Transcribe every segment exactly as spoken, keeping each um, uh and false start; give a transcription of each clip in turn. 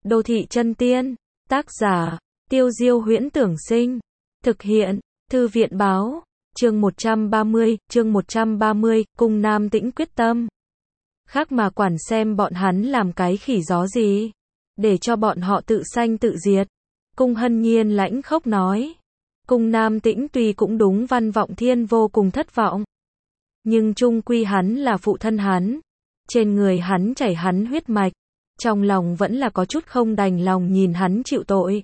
Đô thị chân tiên, tác giả, Tiêu Diêu Huyễn Tưởng Sinh, thực hiện, Thư viện Báo, chương một trăm ba mươi, chương một trăm ba mươi, Cung Nam Tĩnh quyết tâm. Khác mà quản xem bọn hắn làm cái khỉ gió gì, để cho bọn họ tự sanh tự diệt. Cung Hân Nhiên lãnh khốc nói. Cung Nam Tĩnh tuy cũng đúng Văn Vọng Thiên vô cùng thất vọng, nhưng chung quy hắn là phụ thân hắn, trên người hắn chảy hắn huyết mạch, trong lòng vẫn là có chút không đành lòng nhìn hắn chịu tội.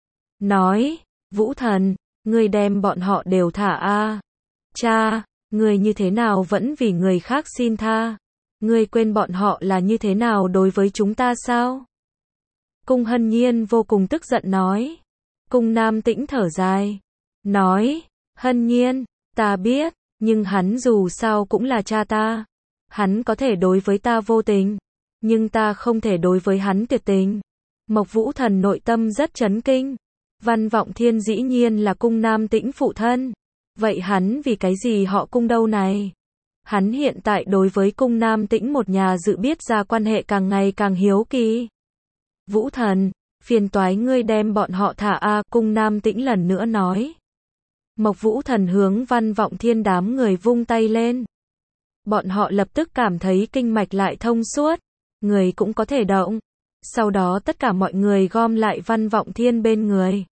Nói, Vũ Thần, ngươi đem bọn họ đều thả a. Cha, ngươi như thế nào vẫn vì người khác xin tha? Ngươi quên bọn họ là như thế nào đối với chúng ta sao? Cung Hân Nhiên vô cùng tức giận nói. Cung Nam Tĩnh thở dài, nói, Hân Nhiên, ta biết, nhưng hắn dù sao cũng là cha ta. Hắn có thể đối với ta vô tình, nhưng ta không thể đối với hắn tuyệt tình. Mộc Vũ Thần nội tâm rất chấn kinh. Văn Vọng Thiên dĩ nhiên là Cung Nam Tĩnh phụ thân. Vậy hắn vì cái gì họ Cung đâu này? Hắn hiện tại đối với Cung Nam Tĩnh một nhà dự biết ra quan hệ càng ngày càng hiếu kỳ. Vũ Thần, phiền toái ngươi đem bọn họ thả a. Cung Nam Tĩnh lần nữa nói. Mộc Vũ Thần hướng Văn Vọng Thiên đám người vung tay lên. Bọn họ lập tức cảm thấy kinh mạch lại thông suốt, người cũng có thể động. Sau đó tất cả mọi người gom lại Văn Vọng Thiên bên người,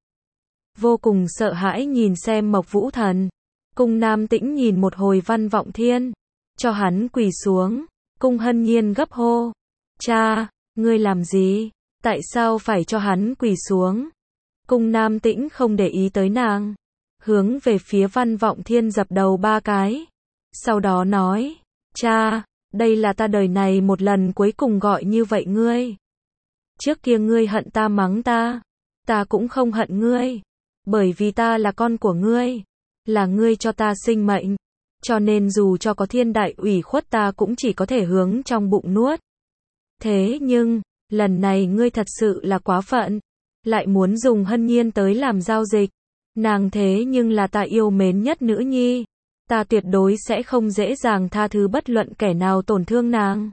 vô cùng sợ hãi nhìn xem Mộc Vũ Thần. Cung Nam Tĩnh nhìn một hồi Văn Vọng Thiên, cho hắn quỳ xuống. Cung Hân Nhiên gấp hô, cha, ngươi làm gì? Tại sao phải cho hắn quỳ xuống? Cung Nam Tĩnh không để ý tới nàng, hướng về phía Văn Vọng Thiên dập đầu ba cái. Sau đó nói, cha, đây là ta đời này một lần cuối cùng gọi như vậy ngươi. Trước kia ngươi hận ta mắng ta, ta cũng không hận ngươi, bởi vì ta là con của ngươi, là ngươi cho ta sinh mệnh, cho nên dù cho có thiên đại ủy khuất ta cũng chỉ có thể hướng trong bụng nuốt. Thế nhưng, lần này ngươi thật sự là quá phận, lại muốn dùng Hân Nhiên tới làm giao dịch. Nàng thế nhưng là ta yêu mến nhất nữ nhi, ta tuyệt đối sẽ không dễ dàng tha thứ bất luận kẻ nào tổn thương nàng.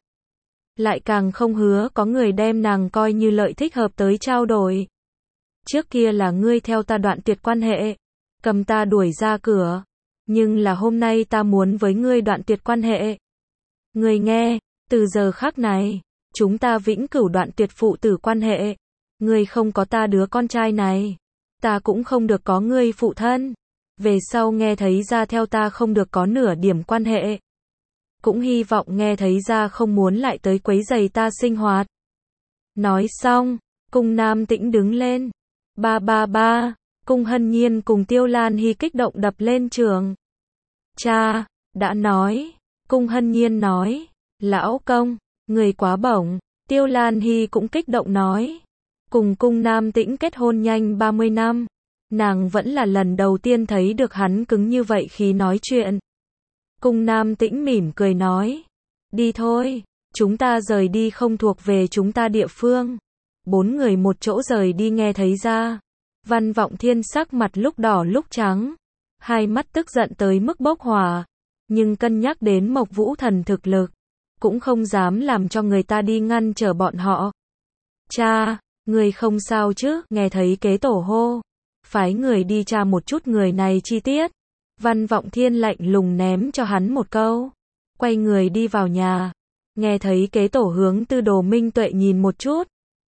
Lại càng không hứa có người đem nàng coi như lợi thích hợp tới trao đổi. Trước kia là ngươi theo ta đoạn tuyệt quan hệ, cầm ta đuổi ra cửa, nhưng là hôm nay ta muốn với ngươi đoạn tuyệt quan hệ. Ngươi nghe, từ giờ khắc này, chúng ta vĩnh cửu đoạn tuyệt phụ tử quan hệ. Ngươi không có ta đứa con trai này, ta cũng không được có ngươi phụ thân. Về sau nghe thấy ra theo ta không được có nửa điểm quan hệ. Cũng hy vọng nghe thấy ra không muốn lại tới quấy rầy ta sinh hoạt. Nói xong, Cung Nam Tĩnh đứng lên. Ba ba ba, Cung Hân Nhiên cùng Tiêu Lan Hy kích động đập lên trường. Cha, đã nói. Cung Hân Nhiên nói, lão công, người quá bổng. Tiêu Lan Hy cũng kích động nói. Cùng Cung Nam Tĩnh kết hôn nhanh ba mươi năm. Nàng vẫn là lần đầu tiên thấy được hắn cứng như vậy khi nói chuyện. Cung Nam Tĩnh mỉm cười nói, đi thôi, chúng ta rời đi không thuộc về chúng ta địa phương. Bốn người một chỗ rời đi nghe thấy ra. Văn Vọng Thiên sắc mặt lúc đỏ lúc trắng, hai mắt tức giận tới mức bốc hỏa, nhưng cân nhắc đến Mộc Vũ Thần thực lực, cũng không dám làm cho người ta đi ngăn trở bọn họ. Cha, người không sao chứ? Nghe thấy kế tổ hô, phái người đi tra một chút người này chi tiết. Văn Vọng Thiên lạnh lùng ném cho hắn một câu, quay người đi vào nhà. Nghe thấy kế tổ hướng Tư Đồ Minh Tuệ nhìn một chút.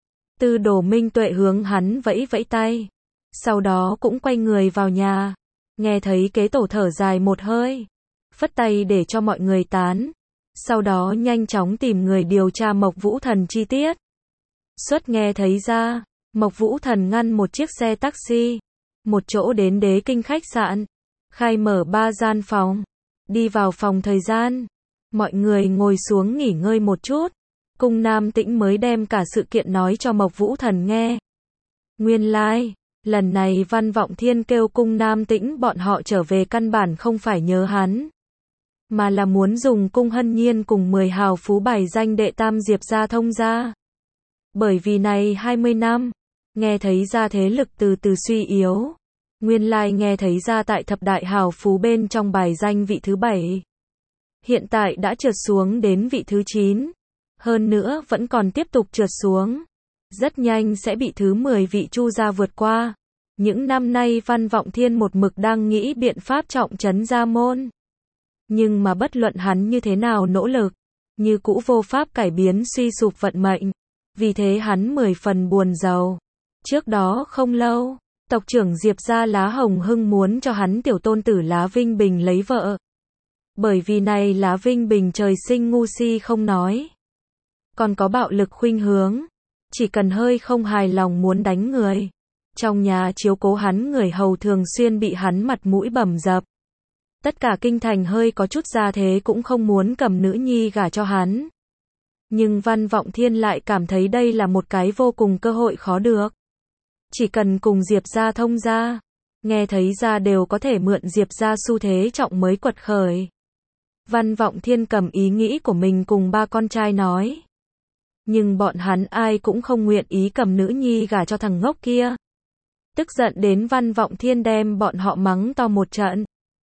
Tư Đồ Minh Tuệ hướng hắn vẫy vẫy tay, sau đó cũng quay người vào nhà. Nghe thấy kế tổ thở dài một hơi, phất tay để cho mọi người tán, sau đó nhanh chóng tìm người điều tra Mộc Vũ Thần chi tiết. Xuất nghe thấy ra, Mộc Vũ Thần ngăn một chiếc xe taxi, một chỗ đến Đế Kinh khách sạn, khai mở ba gian phòng, đi vào phòng thời gian, mọi người ngồi xuống nghỉ ngơi một chút. Cung Nam Tĩnh mới đem cả sự kiện nói cho Mộc Vũ Thần nghe. Nguyên lai, like, lần này Văn Vọng Thiên kêu Cung Nam Tĩnh bọn họ trở về căn bản không phải nhớ hắn, mà là muốn dùng Cung Hân Nhiên cùng mười hào phú bài danh đệ tam Diệp gia thông gia. Bởi vì này hai mươi năm, nghe thấy ra thế lực từ từ suy yếu. Nguyên lai like nghe thấy ra tại thập đại hào phú bên trong bài danh vị thứ bảy. Hiện tại đã trượt xuống đến vị thứ chín. Hơn nữa vẫn còn tiếp tục trượt xuống. rất nhanh sẽ bị thứ mười vị Chu gia vượt qua. Những năm nay Văn Vọng Thiên một mực đang nghĩ biện pháp trọng trấn gia môn. Nhưng mà bất luận hắn như thế nào nỗ lực, như cũ vô pháp cải biến suy sụp vận mệnh. Vì thế hắn mười phần buồn rầu. Trước đó không lâu, tộc trưởng Diệp gia Lá Hồng Hưng muốn cho hắn tiểu tôn tử Lá Vinh Bình lấy vợ. Bởi vì này Lá Vinh Bình trời sinh ngu si không nói, còn có bạo lực khuynh hướng, chỉ cần hơi không hài lòng muốn đánh người. Trong nhà chiếu cố hắn người hầu thường xuyên bị hắn mặt mũi bầm dập. Tất cả kinh thành hơi có chút gia thế cũng không muốn cầm nữ nhi gả cho hắn. Nhưng Văn Vọng Thiên lại cảm thấy đây là một cái vô cùng cơ hội khó được. Chỉ cần cùng Diệp gia thông gia, nghe thấy ra đều có thể mượn Diệp gia xu thế trọng mới quật khởi. Văn Vọng Thiên cầm ý nghĩ của mình cùng ba con trai nói. Nhưng bọn hắn ai cũng không nguyện ý cầm nữ nhi gả cho thằng ngốc kia. Tức giận đến Văn Vọng Thiên đem bọn họ mắng to một trận.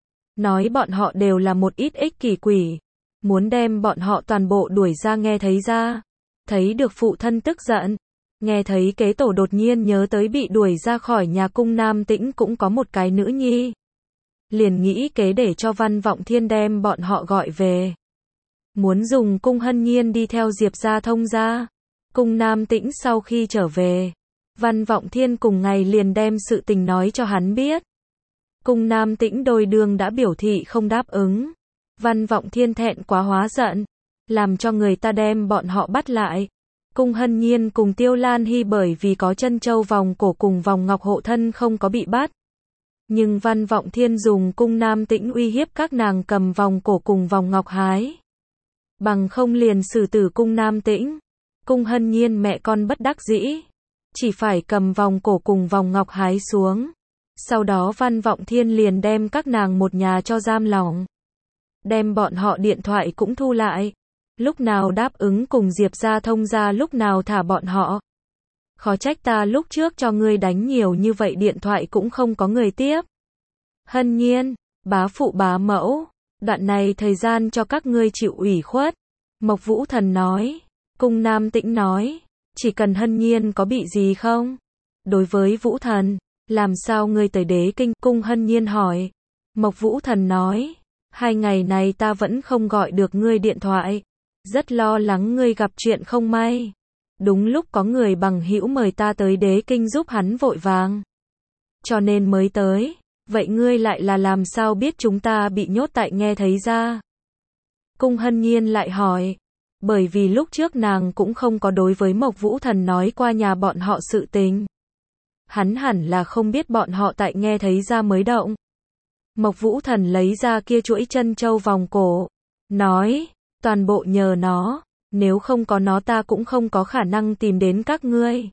Nói bọn họ đều là một ít ích kỷ quỷ. Muốn đem bọn họ toàn bộ đuổi ra nghe thấy ra. Thấy được phụ thân tức giận. Nghe thấy kế tổ đột nhiên nhớ tới bị đuổi ra khỏi nhà cung Nam Tĩnh cũng có một cái nữ nhi. Liền nghĩ kế để cho Văn Vọng Thiên đem bọn họ gọi về. Muốn dùng cung Hân Nhiên đi theo Diệp gia thông gia. Cung Nam Tĩnh sau khi trở về, Văn Vọng Thiên cùng ngày liền đem sự tình nói cho hắn biết. Cung Nam Tĩnh đôi đường đã biểu thị không đáp ứng. Văn Vọng Thiên thẹn quá hóa giận, làm cho người ta đem bọn họ bắt lại. Cung Hân Nhiên cùng Tiêu Lan Hy bởi vì có chân châu vòng cổ cùng vòng ngọc hộ thân không có bị bắt. Nhưng Văn Vọng Thiên dùng cung Nam Tĩnh uy hiếp các nàng cầm vòng cổ cùng vòng ngọc hái. Bằng không liền xử tử cung Nam Tĩnh. Cung Hân Nhiên mẹ con bất đắc dĩ, chỉ phải cầm vòng cổ cùng vòng ngọc hái xuống. Sau đó Văn Vọng Thiên liền đem các nàng một nhà cho giam lỏng. Đem bọn họ điện thoại cũng thu lại. Lúc nào đáp ứng cùng Diệp gia thông gia lúc nào thả bọn họ. Khó trách ta lúc trước cho ngươi đánh nhiều như vậy điện thoại cũng không có người tiếp. Hân Nhiên, bá phụ bá mẫu, đoạn này thời gian cho các ngươi chịu ủy khuất. Mộc Vũ Thần nói. Cung Nam Tĩnh nói. Chỉ cần Hân Nhiên có bị gì không? Đối với Vũ Thần, làm sao ngươi tới Đế Kinh? Cung Hân Nhiên hỏi. Mộc Vũ Thần nói. Hai ngày này ta vẫn không gọi được ngươi điện thoại. Rất lo lắng ngươi gặp chuyện không may. Đúng lúc có người bằng hữu mời ta tới Đế Kinh giúp hắn vội vàng. Cho nên mới tới. Vậy ngươi lại là làm sao biết chúng ta bị nhốt tại nghe thấy ra? Cung Hân Nhiên lại hỏi. Bởi vì lúc trước nàng cũng không có đối với Mộc Vũ Thần nói qua nhà bọn họ sự tình. Hắn hẳn là không biết bọn họ tại nghe thấy ra mới động. Mộc Vũ Thần lấy ra kia chuỗi chân châu vòng cổ. Nói, toàn bộ nhờ nó, nếu không có nó ta cũng không có khả năng tìm đến các ngươi.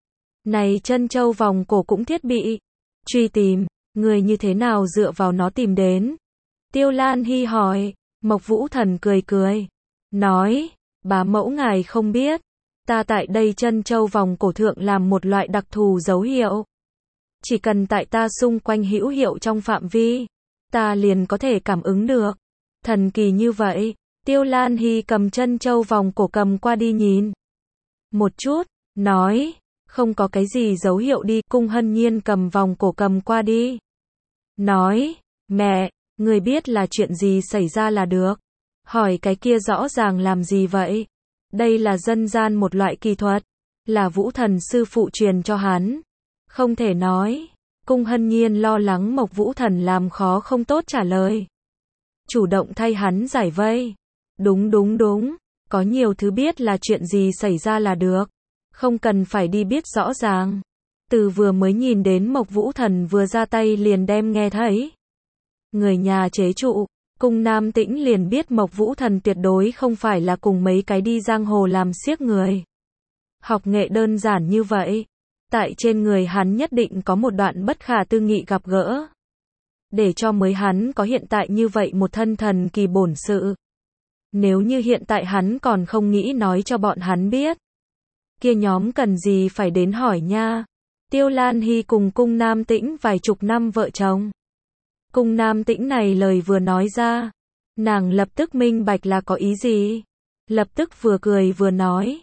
Này chân châu vòng cổ cũng thiết bị truy tìm, người như thế nào dựa vào nó tìm đến? Tiêu Lan Hy hỏi. Mộc Vũ Thần cười cười. Nói, bá mẫu ngài không biết. Ta tại đây chân châu vòng cổ thượng làm một loại đặc thù dấu hiệu. Chỉ cần tại ta xung quanh hữu hiệu trong phạm vi, ta liền có thể cảm ứng được. Thần kỳ như vậy. Tiêu Lan Hy cầm chân châu vòng cổ cầm qua đi nhìn một chút, nói, không có cái gì dấu hiệu đi. Cung Hân Nhiên cầm vòng cổ cầm qua đi. Nói, mẹ, người biết là chuyện gì xảy ra là được. Hỏi cái kia rõ ràng làm gì vậy? Đây là dân gian một loại kỳ thuật, là Vũ Thần sư phụ truyền cho hắn. Không thể nói. Cung Hân Nhiên lo lắng Mộc Vũ Thần làm khó không tốt trả lời. Chủ động thay hắn giải vây. Đúng đúng đúng, có nhiều thứ biết là chuyện gì xảy ra là được. Không cần phải đi biết rõ ràng. Từ vừa mới nhìn đến Mộc Vũ Thần vừa ra tay liền đem nghe thấy. Người nhà chế trụ. Cung Nam Tĩnh liền biết Mộc Vũ Thần tuyệt đối không phải là cùng mấy cái đi giang hồ làm xiếc người. Học nghệ đơn giản như vậy. Tại trên người hắn nhất định có một đoạn bất khả tư nghị gặp gỡ. Để cho mới hắn có hiện tại như vậy một thân thần kỳ bổn sự. Nếu như hiện tại hắn còn không nghĩ nói cho bọn hắn biết. Kia nhóm cần gì phải đến hỏi nha. Tiêu Lan Hy cùng Cung Nam Tĩnh vài chục năm vợ chồng. Cung Nam Tĩnh này lời vừa nói ra, nàng lập tức minh bạch là có ý gì. Lập tức vừa cười vừa nói.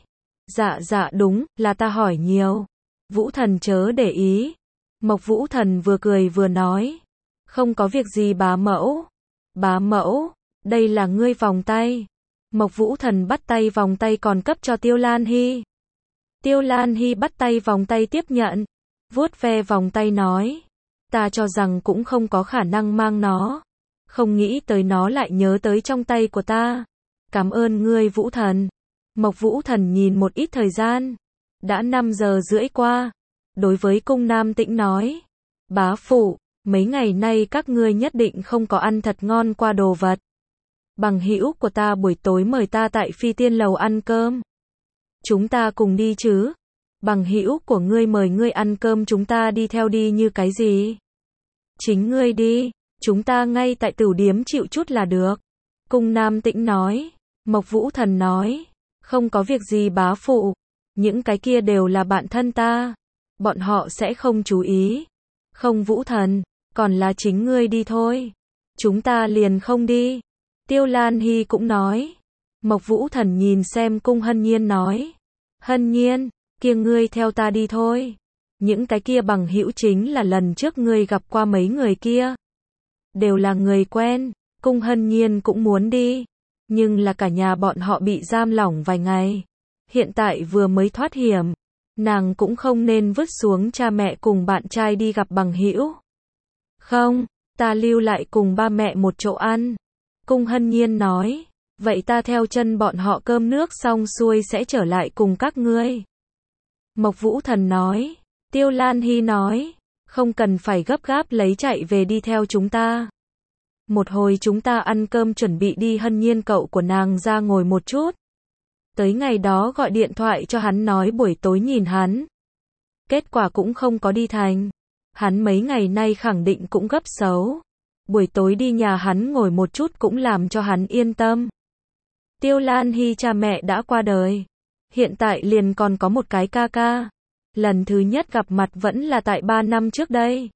Dạ dạ đúng, là ta hỏi nhiều. Vũ Thần chớ để ý. Mộc Vũ Thần vừa cười vừa nói. Không có việc gì bá mẫu. Bá mẫu, đây là ngươi vòng tay. Mộc Vũ Thần bắt tay vòng tay còn cấp cho Tiêu Lan Hy. Tiêu Lan Hy bắt tay vòng tay tiếp nhận. Vuốt ve vòng tay nói. Ta cho rằng cũng không có khả năng mang nó. Không nghĩ tới nó lại nhớ tới trong tay của ta. Cảm ơn ngươi Vũ Thần. Mộc Vũ Thần nhìn một ít thời gian. Đã năm giờ rưỡi qua. Đối với cung Nam Tĩnh nói. Bá phụ, mấy ngày nay các ngươi nhất định không có ăn thật ngon qua đồ vật. Bằng hữu của ta buổi tối mời ta tại Phi Tiên Lầu ăn cơm. Chúng ta cùng đi chứ. Bằng hữu của ngươi mời ngươi ăn cơm chúng ta đi theo đi như cái gì? Chính ngươi đi, chúng ta ngay tại Tửu Điếm chịu chút là được. Cung Nam Tĩnh nói. Mộc Vũ Thần nói. Không có việc gì bá phụ. Những cái kia đều là bạn thân ta. Bọn họ sẽ không chú ý. Không Vũ Thần, còn là chính ngươi đi thôi. Chúng ta liền không đi. Tiêu Lan Hy cũng nói. Mộc Vũ Thần nhìn xem Cung Hân Nhiên nói. Hân Nhiên, kia ngươi theo ta đi thôi. Những cái kia bằng hữu chính là lần trước ngươi gặp qua mấy người kia. Đều là người quen. Cung Hân Nhiên cũng muốn đi. Nhưng là cả nhà bọn họ bị giam lỏng vài ngày. Hiện tại vừa mới thoát hiểm. Nàng cũng không nên vứt xuống cha mẹ cùng bạn trai đi gặp bằng hữu. Không, ta lưu lại cùng ba mẹ một chỗ ăn. Cung Hân Nhiên nói. Vậy ta theo chân bọn họ cơm nước xong xuôi sẽ trở lại cùng các ngươi. Mộc Vũ Thần nói. Tiêu Lan Hy nói. Không cần phải gấp gáp lấy chạy về đi theo chúng ta. Một hồi chúng ta ăn cơm chuẩn bị đi. Hân Nhiên cậu của nàng ra ngồi một chút. Tới ngày đó gọi điện thoại cho hắn nói buổi tối nhìn hắn. Kết quả cũng không có đi thành. Hắn mấy ngày nay khẳng định cũng gấp xấu. Buổi tối đi nhà hắn ngồi một chút cũng làm cho hắn yên tâm. Tiêu Lan Hy cha mẹ đã qua đời. Hiện tại liền còn có một cái ca ca. Lần thứ nhất gặp mặt vẫn là tại ba năm trước đây.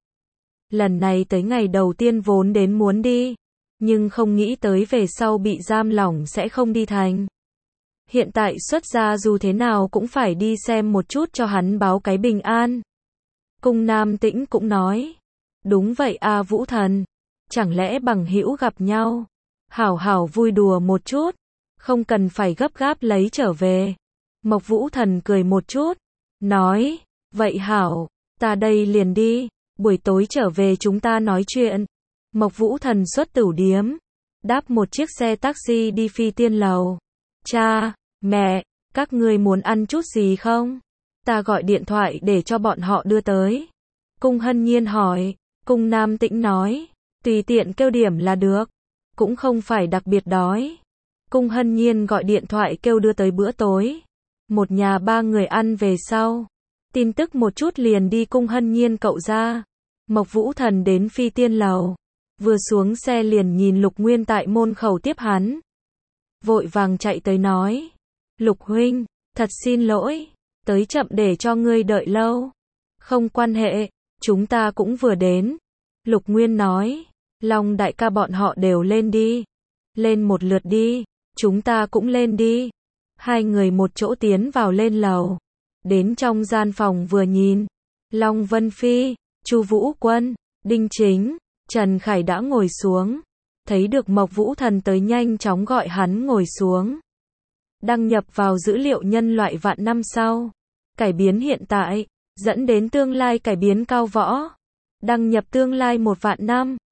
Lần này tới ngày đầu tiên vốn đến muốn đi. Nhưng không nghĩ tới về sau bị giam lỏng sẽ không đi thành. Hiện tại xuất gia dù thế nào cũng phải đi xem một chút cho hắn báo cái bình an. Cung Nam Tĩnh cũng nói. Đúng vậy a Vũ Thần. Chẳng lẽ bằng hữu gặp nhau. Hảo hảo vui đùa một chút. Không cần phải gấp gáp lấy trở về. Mộc Vũ Thần cười một chút. Nói. Vậy hảo. Ta đây liền đi. Buổi tối trở về chúng ta nói chuyện. Mộc Vũ Thần xuất Tửu Điếm. Đáp một chiếc xe taxi đi Phi Tiên Lầu. Cha, mẹ, các ngươi muốn ăn chút gì không? Ta gọi điện thoại để cho bọn họ đưa tới. Cung Hân Nhiên hỏi. Cung Nam Tĩnh nói. Tùy tiện kêu điểm là được. Cũng không phải đặc biệt đói. Cung Hân Nhiên gọi điện thoại kêu đưa tới bữa tối. Một nhà ba người ăn về sau. Tin tức một chút liền đi Cung Hân Nhiên cậu ra. Mộc Vũ Thần đến Phi Tiên Lầu. Vừa xuống xe liền nhìn Lục Nguyên tại môn khẩu tiếp hắn. Vội vàng chạy tới nói. Lục huynh, thật xin lỗi. Tới chậm để cho ngươi đợi lâu. Không quan hệ, chúng ta cũng vừa đến. Lục Nguyên nói. Long đại ca bọn họ đều lên đi. Lên một lượt đi. Chúng ta cũng lên đi. Hai người một chỗ tiến vào lên lầu. Đến trong gian phòng vừa nhìn. Long Vân Phi, Chu Vũ Quân, Đinh Chính, Trần Khải đã ngồi xuống. Thấy được Mộc Vũ Thần tới nhanh chóng gọi hắn ngồi xuống. Đăng nhập vào dữ liệu nhân loại vạn năm sau. Cải biến hiện tại, dẫn đến tương lai cải biến cao võ. Đăng nhập tương lai một vạn năm.